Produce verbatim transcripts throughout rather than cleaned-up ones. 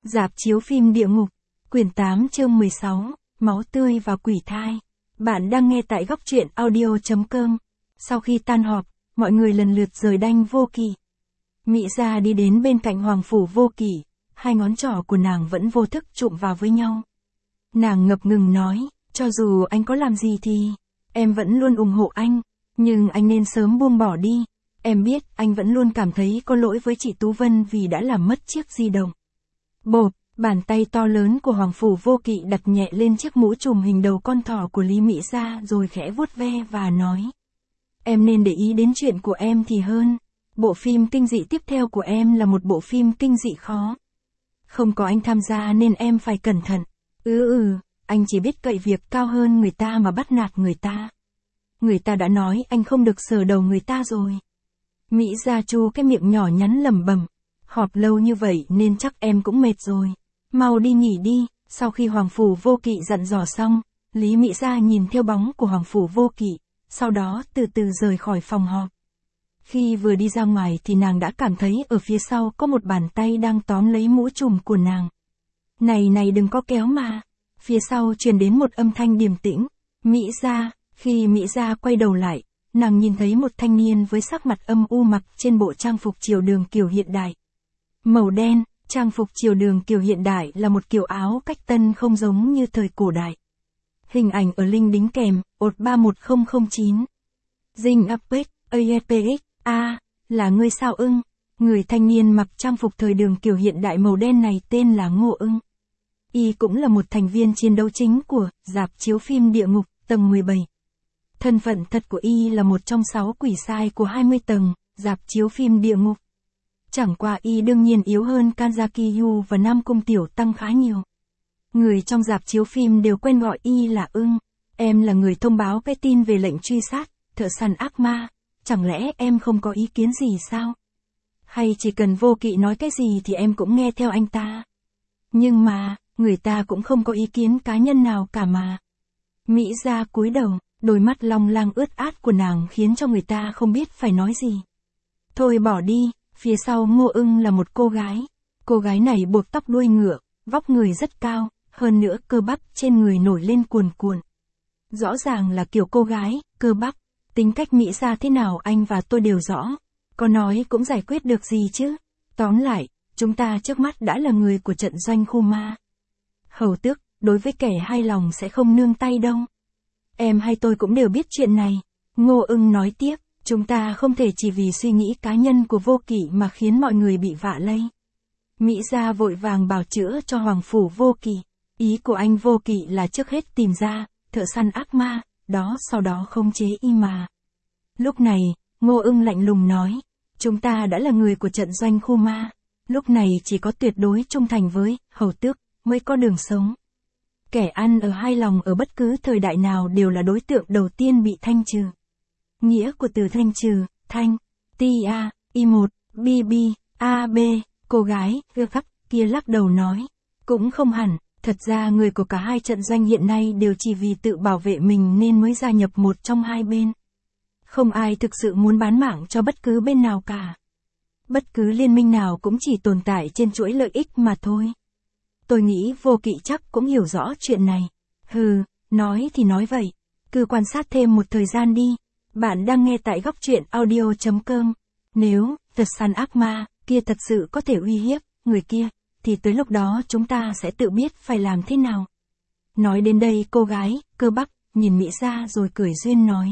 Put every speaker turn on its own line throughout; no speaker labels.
Rạp chiếu phim Địa Ngục, quyển tám chương mười sáu, Máu tươi và quỷ thai. Bạn đang nghe tại góc truyện audio chấm com. Sau khi tan họp, mọi người lần lượt rời Đanh Vô Kỵ. Mị Gia đi đến bên cạnh Hoàng Phủ Vô Kỵ, hai ngón trỏ của nàng vẫn vô thức chụm vào với nhau. Nàng ngập ngừng nói, cho dù anh có làm gì thì, em vẫn luôn ủng hộ anh, nhưng anh nên sớm buông bỏ đi. Em biết anh vẫn luôn cảm thấy có lỗi với chị Tú Vân vì đã làm mất chiếc di động. Bộp, bàn tay to lớn của Hoàng Phủ Vô Kỵ đặt nhẹ lên chiếc mũ trùm hình đầu con thỏ của Lý Mị Gia rồi khẽ vuốt ve và nói. Em nên để ý đến chuyện của em thì hơn. Bộ phim kinh dị tiếp theo của em là một bộ phim kinh dị khó. Không có anh tham gia nên em phải cẩn thận. Ừ ừ, anh chỉ biết cậy việc cao hơn người ta mà bắt nạt người ta. Người ta đã nói anh không được sờ đầu người ta rồi. Mị Gia chu cái miệng nhỏ nhắn lẩm bẩm. Họp lâu như vậy nên chắc em cũng mệt rồi. Mau đi nghỉ đi. Sau khi Hoàng Phủ Vô Kỵ dặn dò xong, Lý Mị Gia nhìn theo bóng của Hoàng Phủ Vô Kỵ, sau đó từ từ rời khỏi phòng họp. Khi vừa đi ra ngoài thì nàng đã cảm thấy ở phía sau có một bàn tay đang tóm lấy mũ trùm của nàng. Này này đừng có kéo mà. Phía sau truyền đến một âm thanh điềm tĩnh. Mị Gia. Khi Mị Gia quay đầu lại, nàng nhìn thấy một thanh niên với sắc mặt âm u mặc trên bộ trang phục triều đường kiểu hiện đại. Màu đen, trang phục triều đường kiểu hiện đại là một kiểu áo cách tân không giống như thời cổ đại. Hình ảnh ở link đính kèm, ột ba một không không chín. Dinh Apex, a pê ích, a, là ngươi sao ưng? Người thanh niên mặc trang phục thời đường kiểu hiện đại màu đen này tên là Ngô Ưng. Y cũng là một thành viên chiến đấu chính của rạp chiếu phim Địa Ngục, tầng mười bảy. Thân phận thật của Y là một trong sáu quỷ sai của hai mươi tầng, rạp chiếu phim Địa Ngục. Chẳng qua Y đương nhiên yếu hơn Kanzaki Yu và Nam Cung Tiểu Tăng khá nhiều. Người trong rạp chiếu phim đều quen gọi Y là Ưng. Em là người thông báo cái tin về lệnh truy sát, thợ săn ác ma. Chẳng lẽ em không có ý kiến gì sao? Hay chỉ cần Vô Kỵ nói cái gì thì em cũng nghe theo anh ta? Nhưng mà, người ta cũng không có ý kiến cá nhân nào cả mà. Mị Gia cúi đầu, đôi mắt long lanh ướt át của nàng khiến cho người ta không biết phải nói gì. Thôi bỏ đi. Phía sau Ngô Ưng là một cô gái. Cô gái này buộc tóc đuôi ngựa, vóc người rất cao, hơn nữa cơ bắp trên người nổi lên cuồn cuộn. Rõ ràng là kiểu cô gái, cơ bắp. Tính cách Mị Gia thế nào anh và tôi đều rõ. Có nói cũng giải quyết được gì chứ. Tóm lại, chúng ta trước mắt đã là người của trận doanh khu ma. Hầu tước, đối với kẻ hai lòng sẽ không nương tay đâu. Em hay tôi cũng đều biết chuyện này. Ngô Ưng nói tiếp. Chúng ta không thể chỉ vì suy nghĩ cá nhân của Vô Kỵ mà khiến mọi người bị vạ lây. Mị Gia vội vàng bào chữa cho Hoàng Phủ Vô Kỵ. Ý của anh Vô Kỵ là trước hết tìm ra, thợ săn ác ma, đó sau đó khống chế Y mà. Lúc này, Ngô Ưng lạnh lùng nói, chúng ta đã là người của trận doanh khu ma. Lúc này chỉ có tuyệt đối trung thành với hầu tước mới có đường sống. Kẻ ăn ở hai lòng ở bất cứ thời đại nào đều là đối tượng đầu tiên bị thanh trừ. Nghĩa của từ thanh trừ, thanh, T-A, I một, B-B, A-B, cô gái, gơ khắc, kia lắc đầu nói. Cũng không hẳn, thật ra người của cả hai trận doanh hiện nay đều chỉ vì tự bảo vệ mình nên mới gia nhập một trong hai bên. Không ai thực sự muốn bán mạng cho bất cứ bên nào cả. Bất cứ liên minh nào cũng chỉ tồn tại trên chuỗi lợi ích mà thôi. Tôi nghĩ Vô Kỵ chắc cũng hiểu rõ chuyện này. Hừ, nói thì nói vậy. Cứ quan sát thêm một thời gian đi. Bạn đang nghe tại góc truyện audio chấm com. Nếu, thợ săn ác ma, kia thật sự có thể uy hiếp, người kia, thì tới lúc đó chúng ta sẽ tự biết phải làm thế nào. Nói đến đây cô gái, cơ bắp, nhìn Mị Gia rồi cười duyên nói.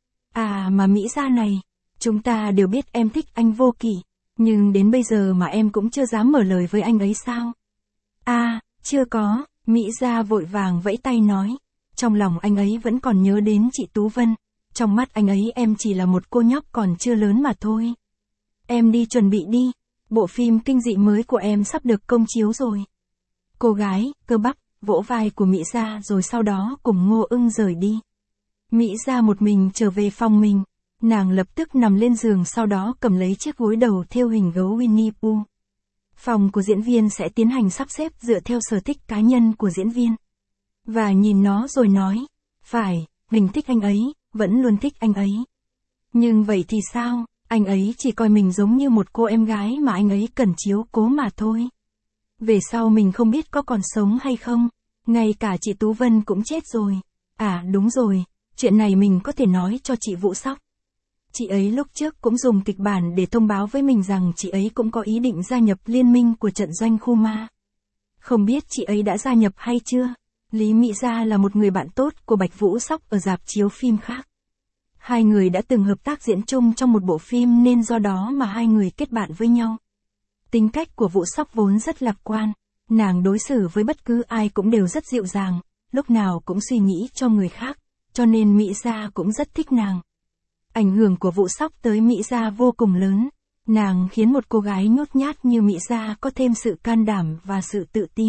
À mà Mị Gia này, chúng ta đều biết em thích anh Vô Kỵ, nhưng đến bây giờ mà em cũng chưa dám mở lời với anh ấy sao? À, chưa có, Mị Gia vội vàng vẫy tay nói. Trong lòng anh ấy vẫn còn nhớ đến chị Tú Vân. Trong mắt anh ấy em chỉ là một cô nhóc còn chưa lớn mà thôi. Em đi chuẩn bị đi, bộ phim kinh dị mới của em sắp được công chiếu rồi. Cô gái, cơ bắp, vỗ vai của Mị Gia rồi sau đó cùng Ngô Ưng rời đi. Mị Gia một mình trở về phòng mình, nàng lập tức nằm lên giường sau đó cầm lấy chiếc gối đầu thêu hình gấu Winnie Pooh. Phòng của diễn viên sẽ tiến hành sắp xếp dựa theo sở thích cá nhân của diễn viên. Và nhìn nó rồi nói, phải, mình thích anh ấy. Vẫn luôn thích anh ấy. Nhưng vậy thì sao, anh ấy chỉ coi mình giống như một cô em gái mà anh ấy cần chiếu cố mà thôi. Về sau mình không biết có còn sống hay không. Ngay cả chị Tú Vân cũng chết rồi. À đúng rồi, chuyện này mình có thể nói cho chị Vũ Sóc. Chị ấy lúc trước cũng dùng kịch bản để thông báo với mình rằng chị ấy cũng có ý định gia nhập liên minh của trận doanh khu ma. Không biết chị ấy đã gia nhập hay chưa? Lý Mỹ Gia là một người bạn tốt của Bạch Vũ Sóc ở rạp chiếu phim khác. Hai người đã từng hợp tác diễn chung trong một bộ phim nên do đó mà hai người kết bạn với nhau. Tính cách của Vũ Sóc vốn rất lạc quan, nàng đối xử với bất cứ ai cũng đều rất dịu dàng, lúc nào cũng suy nghĩ cho người khác, cho nên Mỹ Gia cũng rất thích nàng. Ảnh hưởng của Vũ Sóc tới Mỹ Gia vô cùng lớn, nàng khiến một cô gái nhút nhát như Mỹ Gia có thêm sự can đảm và sự tự tin.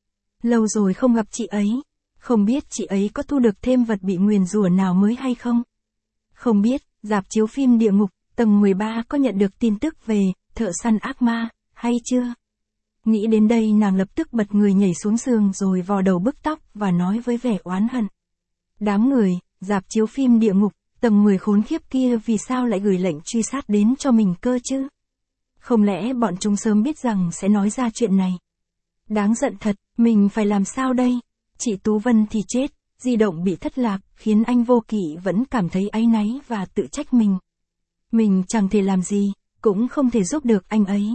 Lâu rồi không gặp chị ấy, không biết chị ấy có thu được thêm vật bị nguyền rủa nào mới hay không? Không biết, rạp chiếu phim Địa Ngục, tầng mười ba có nhận được tin tức về thợ săn ác ma, hay chưa? Nghĩ đến đây nàng lập tức bật người nhảy xuống giường rồi vò đầu bứt tóc và nói với vẻ oán hận. Đám người, rạp chiếu phim Địa Ngục, tầng mười khốn khiếp kia vì sao lại gửi lệnh truy sát đến cho mình cơ chứ? Không lẽ bọn chúng sớm biết rằng sẽ nói ra chuyện này? Đáng giận thật, mình phải làm sao đây? Chị Tú Vân thì chết, di động bị thất lạc, khiến anh Vô Kỵ vẫn cảm thấy áy náy và tự trách mình. Mình chẳng thể làm gì, cũng không thể giúp được anh ấy.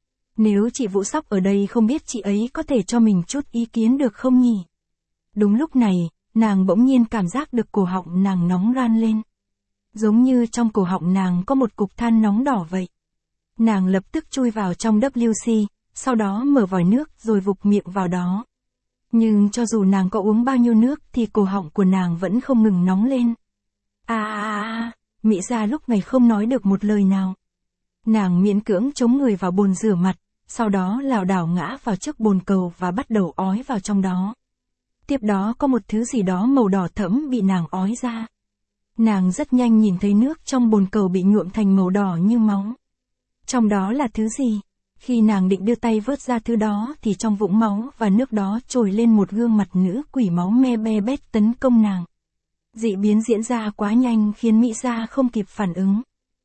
Nếu chị Vũ Sóc ở đây không biết chị ấy có thể cho mình chút ý kiến được không nhỉ? Đúng lúc này, nàng bỗng nhiên cảm giác được cổ họng nàng nóng ran lên. Giống như trong cổ họng nàng có một cục than nóng đỏ vậy. Nàng lập tức chui vào trong vê kép xê, sau đó mở vòi nước rồi vục miệng vào đó. Nhưng cho dù nàng có uống bao nhiêu nước thì cổ họng của nàng vẫn không ngừng nóng lên. À à à, Mỹ Gia lúc này không nói được một lời nào. Nàng miễn cưỡng chống người vào bồn rửa mặt, sau đó lảo đảo ngã vào trước bồn cầu và bắt đầu ói vào trong đó. Tiếp đó có một thứ gì đó màu đỏ thẫm bị nàng ói ra. Nàng rất nhanh nhìn thấy nước trong bồn cầu bị nhuộm thành màu đỏ như máu. Trong đó là thứ gì? Khi nàng định đưa tay vớt ra thứ đó thì trong vũng máu và nước đó trồi lên một gương mặt nữ quỷ máu me be bét tấn công nàng. Dị biến diễn ra quá nhanh khiến Mỹ Gia không kịp phản ứng.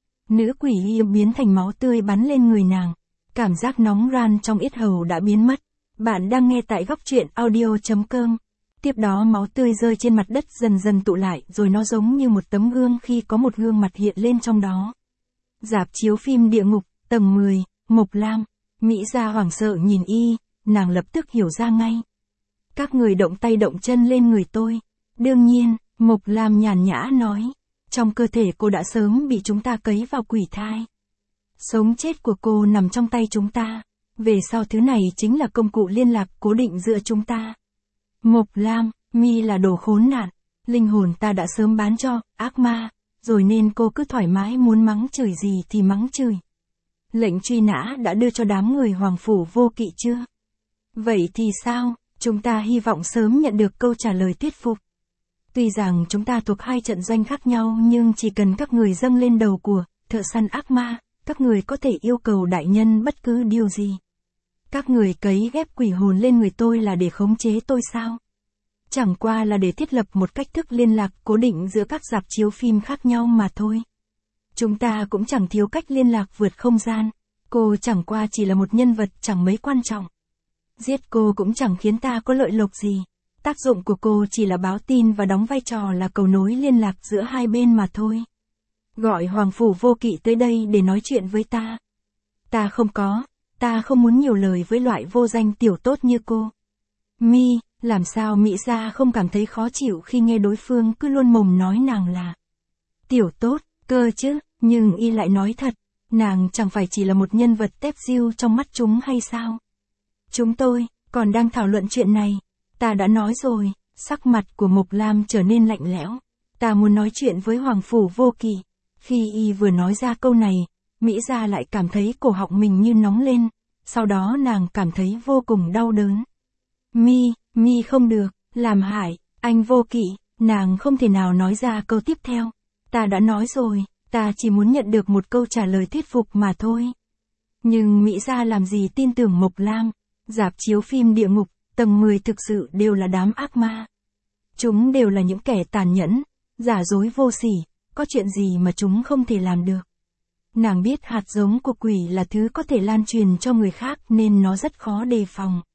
Nữ quỷ yêu biến thành máu tươi bắn lên người nàng. Cảm giác nóng ran trong yết hầu đã biến mất. Bạn đang nghe tại góc truyện audio chấm com. Tiếp đó máu tươi rơi trên mặt đất dần dần tụ lại rồi nó giống như một tấm gương khi có một gương mặt hiện lên trong đó. Rạp chiếu phim Địa Ngục, tầng mười, Mộc Lam. Mỹ Gia hoảng sợ nhìn y, nàng lập tức hiểu ra ngay. Các người động tay động chân lên người tôi. Đương nhiên, Mộc Lam nhàn nhã nói. Trong cơ thể cô đã sớm bị chúng ta cấy vào quỷ thai. Sống chết của cô nằm trong tay chúng ta. Về sau thứ này chính là công cụ liên lạc cố định giữa chúng ta. Mộc Lam, mi là đồ khốn nạn. Linh hồn ta đã sớm bán cho ác ma, rồi nên cô cứ thoải mái muốn mắng chửi gì thì mắng chửi. Lệnh truy nã đã đưa cho đám người Hoàng Phủ Vô Kỵ chưa? Vậy thì sao? Chúng ta hy vọng sớm nhận được câu trả lời thuyết phục. Tuy rằng chúng ta thuộc hai trận doanh khác nhau nhưng chỉ cần các người dâng lên đầu của thợ săn ác ma, các người có thể yêu cầu đại nhân bất cứ điều gì. Các người cấy ghép quỷ hồn lên người tôi là để khống chế tôi sao? Chẳng qua là để thiết lập một cách thức liên lạc cố định giữa các rạp chiếu phim khác nhau mà thôi. Chúng ta cũng chẳng thiếu cách liên lạc vượt không gian. Cô chẳng qua chỉ là một nhân vật chẳng mấy quan trọng. Giết cô cũng chẳng khiến ta có lợi lộc gì. Tác dụng của cô chỉ là báo tin và đóng vai trò là cầu nối liên lạc giữa hai bên mà thôi. Gọi Hoàng Phủ Vô Kỵ tới đây để nói chuyện với ta. Ta không có, ta không muốn nhiều lời với loại vô danh tiểu tốt như cô. Mi, làm sao Mỹ Gia không cảm thấy khó chịu khi nghe đối phương cứ luôn mồm nói nàng là tiểu tốt, cơ chứ, nhưng y lại nói thật, nàng chẳng phải chỉ là một nhân vật tép diêu trong mắt chúng hay sao? Chúng tôi, còn đang thảo luận chuyện này, ta đã nói rồi, sắc mặt của Mộc Lam trở nên lạnh lẽo, ta muốn nói chuyện với Hoàng Phủ Vô Kỵ. Khi y vừa nói ra câu này, Mỹ Gia lại cảm thấy cổ họng mình như nóng lên, sau đó nàng cảm thấy vô cùng đau đớn. Mi, mi không được, làm hại, anh Vô Kỵ, nàng không thể nào nói ra câu tiếp theo. Ta đã nói rồi, ta chỉ muốn nhận được một câu trả lời thuyết phục mà thôi. Nhưng Mỹ Gia làm gì tin tưởng Mộc Lam, rạp chiếu phim Địa Ngục, tầng mười thực sự đều là đám ác ma. Chúng đều là những kẻ tàn nhẫn, giả dối vô sỉ, có chuyện gì mà chúng không thể làm được. Nàng biết hạt giống của quỷ là thứ có thể lan truyền cho người khác nên nó rất khó đề phòng.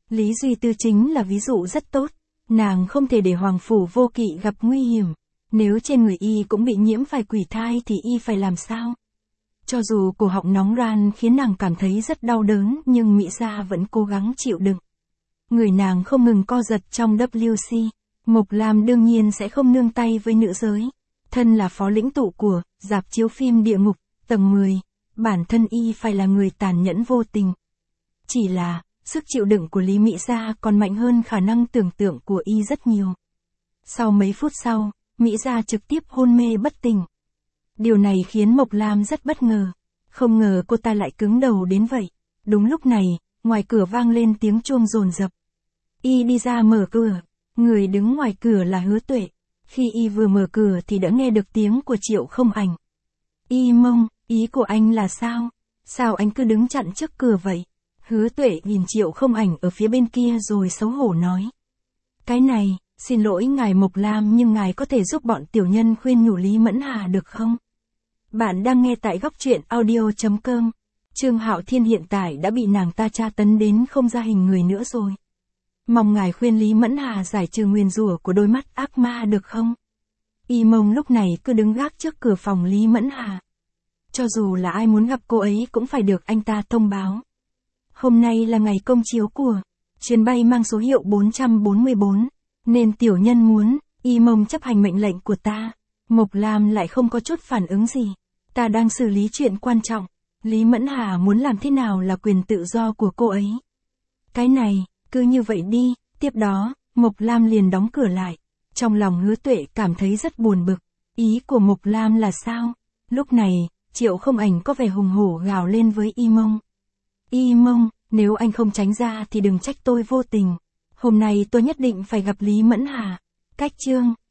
Lý Duy Tư chính là ví dụ rất tốt. Nàng không thể để Hoàng Phủ Vô Kỵ gặp nguy hiểm. Nếu trên người y cũng bị nhiễm phải quỷ thai thì y phải làm sao? Cho dù cổ họng nóng ran khiến nàng cảm thấy rất đau đớn nhưng Mỹ Gia vẫn cố gắng chịu đựng. Người nàng không ngừng co giật trong W C. Mộc Lam đương nhiên sẽ không nương tay với nữ giới. Thân là phó lĩnh tụ của rạp chiếu phim Địa Ngục, tầng mười, bản thân y phải là người tàn nhẫn vô tình. Chỉ là, sức chịu đựng của Lý Mỹ Gia còn mạnh hơn khả năng tưởng tượng của y rất nhiều. Sau mấy phút sau, Mỹ Gia trực tiếp hôn mê bất tỉnh. Điều này khiến Mộc Lam rất bất ngờ. Không ngờ cô ta lại cứng đầu đến vậy. Đúng lúc này, ngoài cửa vang lên tiếng chuông dồn dập. Y đi ra mở cửa. Người đứng ngoài cửa là Hứa Tuệ. Khi y vừa mở cửa thì đã nghe được tiếng của Triệu Không Ảnh. Y Mông, ý của anh là sao? Sao anh cứ đứng chặn trước cửa vậy? Hứa Tuệ nhìn Triệu Không Ảnh ở phía bên kia rồi xấu hổ nói. Cái này, xin lỗi ngài Mộc Lam nhưng ngài có thể giúp bọn tiểu nhân khuyên nhủ Lý Mẫn Hà được không? Bạn đang nghe tại góc truyện audio.com. Trương Hạo Thiên hiện tại đã bị nàng ta tra tấn đến không ra hình người nữa rồi. Mong ngài khuyên Lý Mẫn Hà giải trừ nguyền rủa của đôi mắt ác ma được không? Y Mông lúc này cứ đứng gác trước cửa phòng Lý Mẫn Hà. Cho dù là ai muốn gặp cô ấy cũng phải được anh ta thông báo. Hôm nay là ngày công chiếu của chuyến bay mang số hiệu bốn trăm bốn mươi bốn, nên tiểu nhân muốn Y Mông chấp hành mệnh lệnh của ta. Mộc Lam lại không có chút phản ứng gì. Ta đang xử lý chuyện quan trọng. Lý Mẫn Hà muốn làm thế nào là quyền tự do của cô ấy. Cái này, cứ như vậy đi. Tiếp đó, Mộc Lam liền đóng cửa lại. Trong lòng Hứa Tuệ cảm thấy rất buồn bực. Ý của Mộc Lam là sao? Lúc này, Triệu Không Ảnh có vẻ hùng hổ gào lên với Y Mông. Y Mông, nếu anh không tránh ra thì đừng trách tôi vô tình. Hôm nay tôi nhất định phải gặp Lý Mẫn Hà. Cách chương